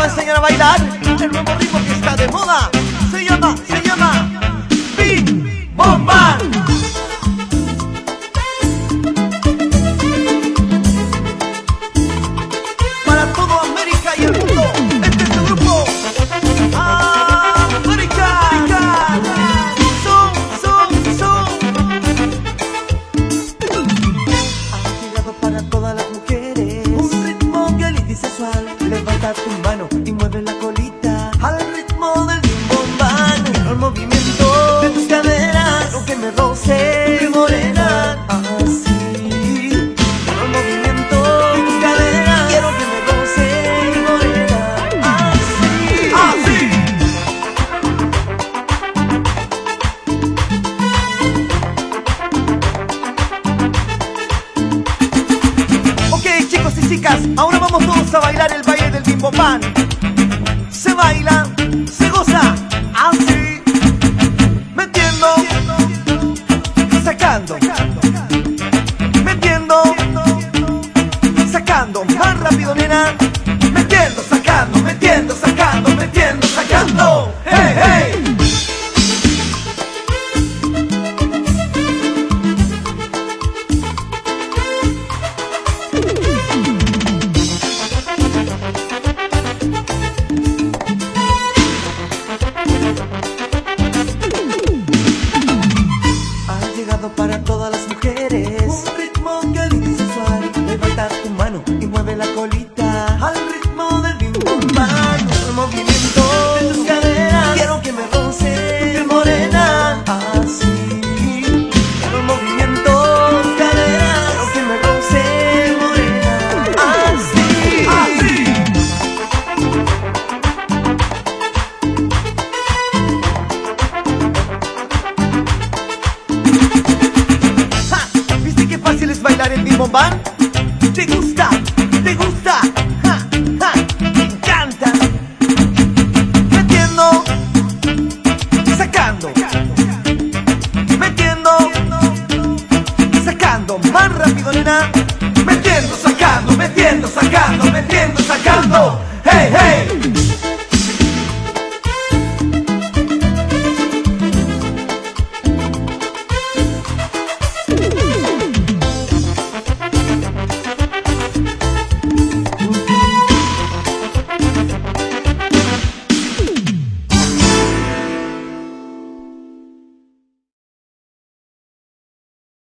enseñar a bailar el nuevo ritmo que está de moda. Se llama Bim Bom Bam. Para todo América y el mundo, este es el grupo América. Ha llegado para todas las mujeres un ritmo caliente y sensual. Levanta tu mano y mueve la colita al ritmo del Bim Bom Bam. El movimiento de tus caderas, quiero que me roce morena. Así, el movimiento de tus caderas, quiero que me roce morena. Así, así. Ok, chicos y chicas, ahora vamos todos a bailar el baile del Bim Bom Bam. Se baila, se goza, así, metiendo, sacando, metiendo, sacando, más rápido nena, metiendo, sacando, metiendo, sacando, metiendo, sacando, hey, hey. Para todas las mujeres un ritmo caliente y sensual. Levanta tu mano y mueve la colita al ritmo del Bim Bom Bam. El movimiento de tus caderas, quiero que me roce morena. Así, el movimiento de tus caderas, quiero que me roce morena. Así, así. ¿Viste qué fácil es bailar el Bim Bom Bam? ¿Te gusta? ¿Te gusta? ¡Ja, ja! ¡Me encanta! Metiendo, sacando, metiendo, sacando, más rápido nena, metiendo, sacando.